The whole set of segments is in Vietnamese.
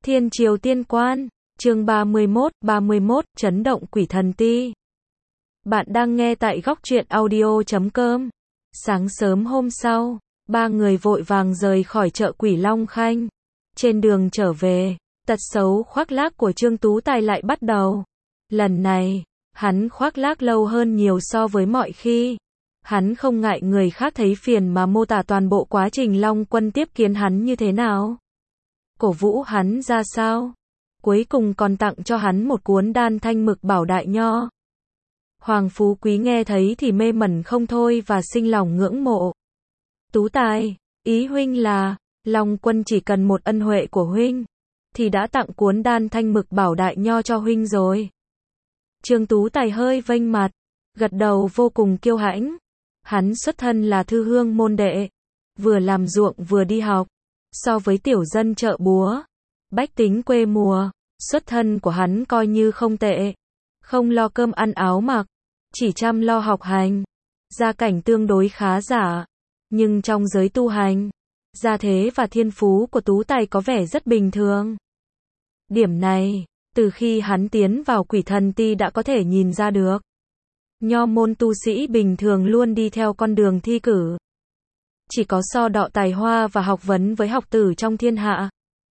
Thiên Triều Tiên Quan, chương 31, chấn động quỷ thần ti. Bạn đang nghe tại góc truyện audio.com. Sáng sớm hôm sau, ba người vội vàng rời khỏi chợ Quỷ Long Khanh. Trên đường trở về, tật xấu khoác lác của Trương Tú Tài lại bắt đầu. Lần này, hắn khoác lác lâu hơn nhiều so với mọi khi. Hắn không ngại người khác thấy phiền mà mô tả toàn bộ quá trình Long Quân tiếp kiến hắn như thế nào. Cổ vũ hắn ra sao. Cuối cùng còn tặng cho hắn một cuốn đan thanh mực bảo đại nho. Hoàng Phú Quý nghe thấy thì mê mẩn không thôi và sinh lòng ngưỡng mộ. Tú Tài, ý huynh là, Long Quân chỉ cần một ân huệ của huynh, thì đã tặng cuốn đan thanh mực bảo đại nho cho huynh rồi. Trương Tú Tài hơi vênh mặt, gật đầu vô cùng kiêu hãnh. Hắn xuất thân là thư hương môn đệ, vừa làm ruộng vừa đi học. So với tiểu dân chợ búa, bách tính quê mùa, xuất thân của hắn coi như không tệ. Không lo cơm ăn áo mặc, chỉ chăm lo học hành. Gia cảnh tương đối khá giả, nhưng trong giới tu hành, gia thế và thiên phú của Tú Tài có vẻ rất bình thường. Điểm này, từ khi hắn tiến vào quỷ thần ti đã có thể nhìn ra được. Nho môn tu sĩ bình thường luôn đi theo con đường thi cử. Chỉ có so đọ tài hoa và học vấn với học tử trong thiên hạ,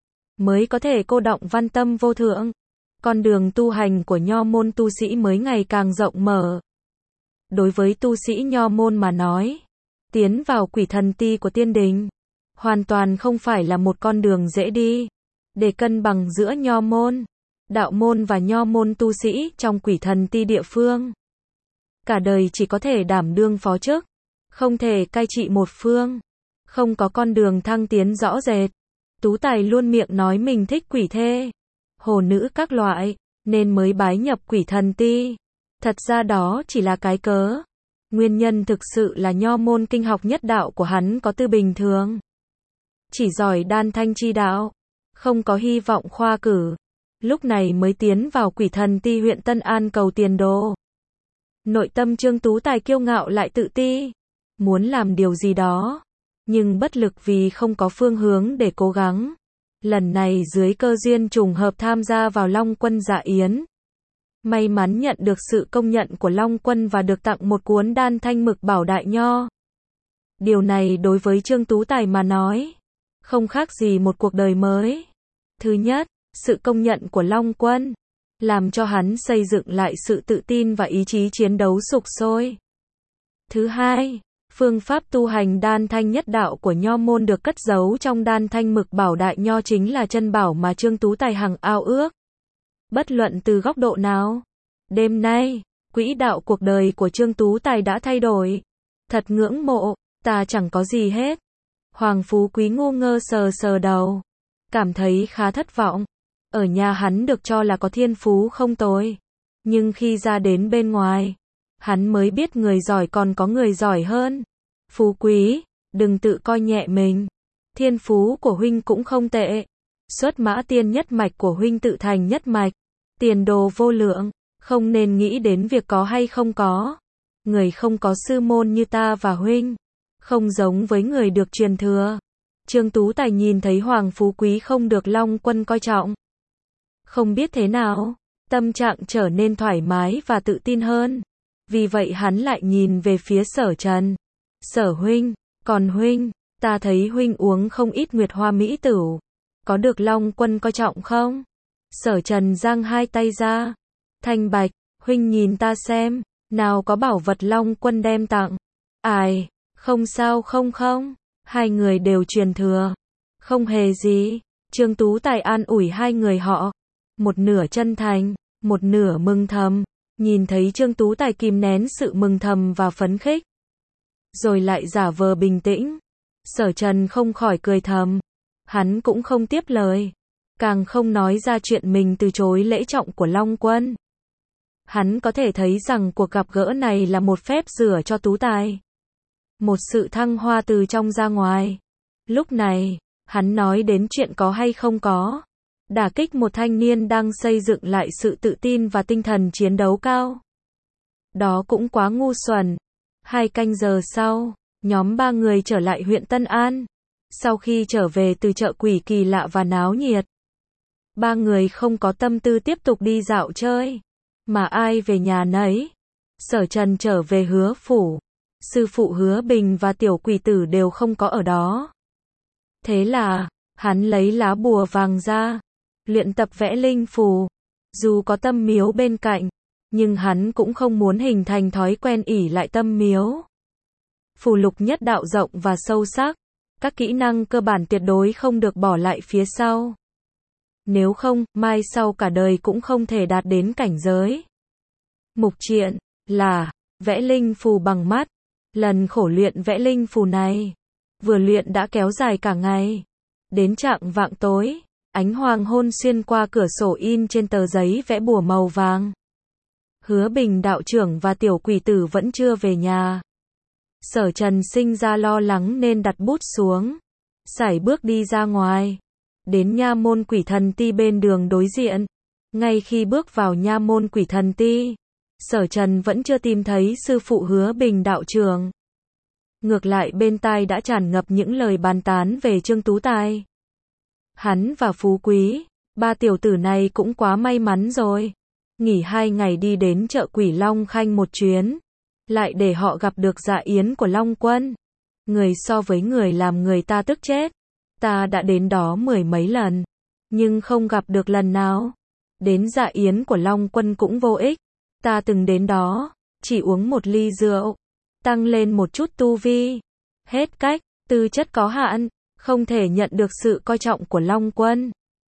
mới có thể cô đọng văn tâm vô thượng. Con đường tu hành của nho môn tu sĩ mới ngày càng rộng mở. Đối với tu sĩ nho môn mà nói, tiến vào quỷ thần ti của tiên đình, hoàn toàn không phải là một con đường dễ đi. Để cân bằng giữa nho môn, đạo môn và nho môn tu sĩ trong quỷ thần ti địa phương, cả đời chỉ có thể đảm đương phó chức, không thể cai trị một phương, không có con đường thăng tiến rõ rệt. Tú Tài luôn miệng nói mình thích quỷ thê, hồ nữ các loại, nên mới bái nhập quỷ thần ti. Thật ra đó chỉ là cái cớ. Nguyên nhân thực sự là nho môn kinh học nhất đạo của hắn có tư bình thường, chỉ giỏi đan thanh chi đạo, không có hy vọng khoa cử. Lúc này mới tiến vào quỷ thần ti huyện Tân An cầu tiền đồ. Nội tâm Trương Tú Tài kiêu ngạo lại tự ti, muốn làm điều gì đó, nhưng bất lực vì không có phương hướng để cố gắng. Lần này dưới cơ duyên trùng hợp tham gia vào Long Quân dạ yến, may mắn nhận được sự công nhận của Long Quân và được tặng một cuốn đan thanh mực bảo đại nho. Điều này đối với Trương Tú Tài mà nói, không khác gì một cuộc đời mới. Thứ nhất, sự công nhận của Long Quân làm cho hắn xây dựng lại sự tự tin và ý chí chiến đấu sục sôi. Thứ hai, phương pháp tu hành đan thanh nhất đạo của nho môn được cất giấu trong đan thanh mực bảo đại nho chính là chân bảo mà Trương Tú Tài hằng ao ước. Bất luận từ góc độ nào, đêm nay, quỹ đạo cuộc đời của Trương Tú Tài đã thay đổi. Thật ngưỡng mộ, ta chẳng có gì hết. Hoàng Phú Quý ngu ngơ sờ sờ đầu, cảm thấy khá thất vọng. Ở nhà hắn được cho là có thiên phú không tồi, nhưng khi ra đến bên ngoài, hắn mới biết người giỏi còn có người giỏi hơn. Phú Quý, đừng tự coi nhẹ mình. Thiên phú của huynh cũng không tệ. Xuất mã tiên nhất mạch của huynh tự thành nhất mạch, tiền đồ vô lượng, không nên nghĩ đến việc có hay không có. Người không có sư môn như ta và huynh, không giống với người được truyền thừa. Trương Tú Tài nhìn thấy Hoàng Phú Quý không được Long Quân coi trọng, không biết thế nào, tâm trạng trở nên thoải mái và tự tin hơn. Vì vậy hắn lại nhìn về phía Sở Trần. Sở huynh, còn huynh, ta thấy huynh uống không ít nguyệt hoa mỹ tửu, có được Long Quân coi trọng không? Sở Trần giang hai tay ra. Thanh bạch, huynh nhìn ta xem, nào có bảo vật Long Quân đem tặng. Ai, không sao không, hai người đều truyền thừa. Không hề gì. Trương Tú Tài an ủi hai người họ, một nửa chân thành, một nửa mừng thầm. Nhìn thấy Trương Tú Tài kìm nén sự mừng thầm và phấn khích, rồi lại giả vờ bình tĩnh, Sở Trần không khỏi cười thầm. Hắn cũng không tiếp lời, càng không nói ra chuyện mình từ chối lễ trọng của Long Quân. Hắn có thể thấy rằng cuộc gặp gỡ này là một phép rửa cho Tú Tài, một sự thăng hoa từ trong ra ngoài. Lúc này, hắn nói đến chuyện có hay không có, đả kích một thanh niên đang xây dựng lại sự tự tin và tinh thần chiến đấu cao. Đó cũng quá ngu xuẩn. 2 canh giờ sau, nhóm 3 người trở lại huyện Tân An. Sau khi trở về từ chợ quỷ kỳ lạ và náo nhiệt, Ba người không có tâm tư tiếp tục đi dạo chơi, mà ai về nhà nấy. Sở Trần trở về Hứa phủ, sư phụ Hứa Bình và tiểu quỷ tử đều không có ở đó. Thế là, hắn lấy lá bùa vàng ra, luyện tập vẽ linh phù. Dù có tâm miếu bên cạnh, nhưng hắn cũng không muốn hình thành thói quen ỷ lại tâm miếu. Phù lục nhất đạo rộng và sâu sắc, các kỹ năng cơ bản tuyệt đối không được bỏ lại phía sau. Nếu không, mai sau cả đời cũng không thể đạt đến cảnh giới. Mục triện là vẽ linh phù bằng mắt. Lần khổ luyện vẽ linh phù này, vừa luyện đã kéo dài cả ngày. Đến chạng vạng tối, ánh hoàng hôn xuyên qua cửa sổ in trên tờ giấy vẽ bùa màu vàng. Hứa Bình đạo trưởng và tiểu quỷ tử vẫn chưa về nhà. Sở Trần sinh ra lo lắng nên đặt bút xuống, sải bước đi ra ngoài. Đến nha môn Quỷ Thần Ti bên đường đối diện. Ngay khi bước vào nha môn Quỷ Thần Ti, Sở Trần vẫn chưa tìm thấy sư phụ Hứa Bình đạo trưởng. Ngược lại bên tai đã tràn ngập những lời bàn tán về Trương Tú Tài. Hắn và Phú Quý, ba tiểu tử này cũng quá may mắn rồi. Nghỉ 2 ngày đi đến chợ Quỷ Long Khanh một chuyến, lại để họ gặp được dạ yến của Long Quân. Người so với người làm người ta tức chết. Ta đã đến đó 10 mấy lần, nhưng không gặp được lần nào. Đến dạ yến của Long Quân cũng vô ích. Ta từng đến đó, chỉ uống một ly rượu, tăng lên một chút tu vi. Hết cách, tư chất có hạn, không thể nhận được sự coi trọng của Long Quân.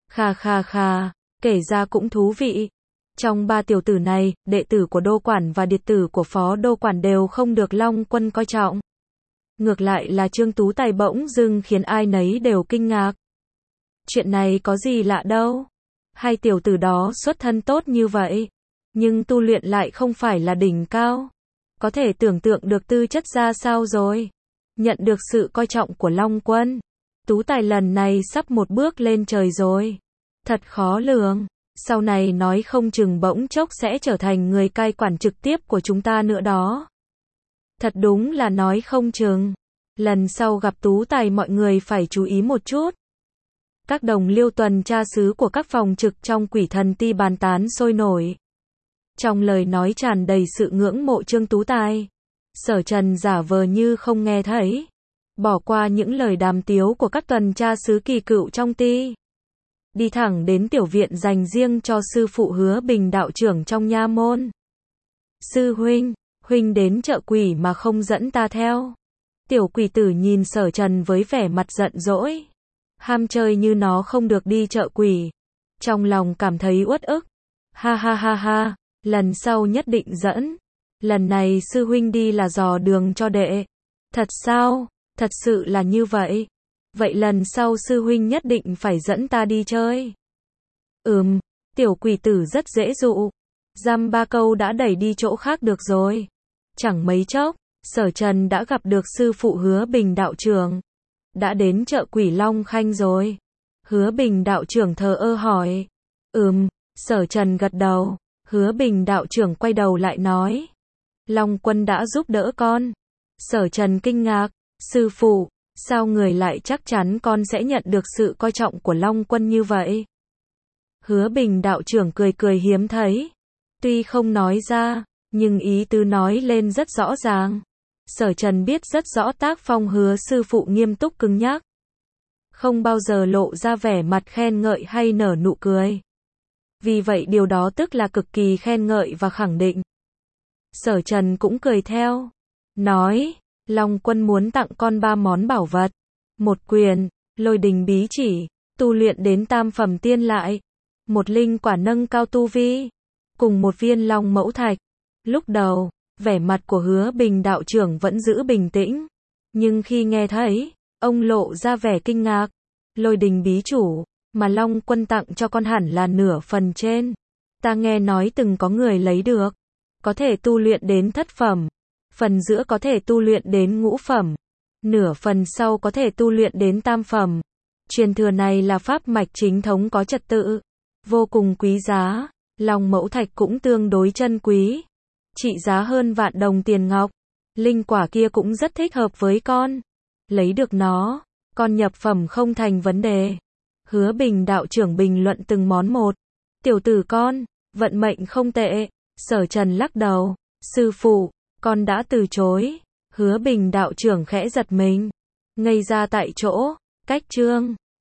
Khà, kể ra cũng thú vị. Trong ba tiểu tử này, đệ tử của đô quản và điệt tử của phó đô quản đều không được Long Quân coi trọng. Ngược lại là Trương Tú Tài bỗng dưng khiến ai nấy đều kinh ngạc. Chuyện này có gì lạ đâu. Hai tiểu tử đó xuất thân tốt như vậy, nhưng tu luyện lại không phải là đỉnh cao. Có thể tưởng tượng được tư chất ra sao rồi. Nhận được sự coi trọng của Long Quân. Tú Tài lần này sắp một bước lên trời rồi. Thật khó lường. Sau này nói không chừng bỗng chốc sẽ trở thành người cai quản trực tiếp của chúng ta nữa đó. Thật đúng là nói không chừng. Lần sau gặp Tú Tài mọi người phải chú ý một chút. Các đồng liêu tuần tra sứ của các phòng trực trong Quỷ Thần Ti bàn tán sôi nổi. Trong lời nói tràn đầy sự ngưỡng mộ Trương Tú Tài. Sở Trần giả vờ như không nghe thấy, bỏ qua những lời đàm tiếu của các tuần tra sứ kỳ cựu trong ti. Đi thẳng đến tiểu viện dành riêng cho sư phụ Hứa Bình đạo trưởng trong nha môn. Sư huynh đến chợ quỷ mà không dẫn ta theo. Tiểu quỷ tử nhìn Sở Trần với vẻ mặt giận dỗi. Ham chơi như nó không được đi chợ quỷ. Trong lòng cảm thấy uất ức. Ha, lần sau nhất định dẫn. Lần này sư huynh đi là dò đường cho đệ. Thật sao? Thật sự là như vậy. Vậy lần sau sư huynh nhất định phải dẫn ta đi chơi. Tiểu quỷ tử rất dễ dụ. Dăm ba câu đã đẩy đi chỗ khác được rồi. Chẳng mấy chốc, Sở Trần đã gặp được sư phụ Hứa Bình đạo trưởng. Đã đến chợ Quỷ Long Khanh rồi. Hứa Bình đạo trưởng thờ ơ hỏi. Sở Trần gật đầu. Hứa Bình đạo trưởng quay đầu lại nói. Long Quân đã giúp đỡ con. Sở Trần kinh ngạc. Sư phụ, sao người lại chắc chắn con sẽ nhận được sự coi trọng của Long Quân như vậy? Hứa Bình đạo trưởng cười hiếm thấy. Tuy không nói ra, nhưng ý tứ nói lên rất rõ ràng. Sở Trần biết rất rõ tác phong Hứa sư phụ nghiêm túc cứng nhắc. Không bao giờ lộ ra vẻ mặt khen ngợi hay nở nụ cười. Vì vậy điều đó tức là cực kỳ khen ngợi và khẳng định. Sở Trần cũng cười theo. Nói, Long Quân muốn tặng con 3 món bảo vật. Một quyền, Lôi Đình bí chỉ, tu luyện đến tam phẩm tiên lại. Một linh quả nâng cao tu vi. Cùng một viên long mẫu thạch. Lúc đầu, vẻ mặt của Hứa Bình đạo trưởng vẫn giữ bình tĩnh. Nhưng khi nghe thấy, ông lộ ra vẻ kinh ngạc. Lôi Đình bí chủ, mà Long Quân tặng cho con hẳn là nửa phần trên. Ta nghe nói từng có người lấy được. Có thể tu luyện đến thất phẩm. Phần giữa có thể tu luyện đến ngũ phẩm. Nửa phần sau có thể tu luyện đến tam phẩm. Truyền thừa này là pháp mạch chính thống có trật tự. Vô cùng quý giá. Long mẫu thạch cũng tương đối chân quý. Trị giá hơn vạn đồng tiền ngọc. Linh quả kia cũng rất thích hợp với con. Lấy được nó, con nhập phẩm không thành vấn đề. Hứa Bình đạo trưởng bình luận từng món một. Tiểu tử con, vận mệnh không tệ. Sở Trần lắc đầu. Sư phụ, con đã từ chối. Hứa Bình đạo trưởng khẽ giật mình. Ngây ra tại chỗ. Cách chương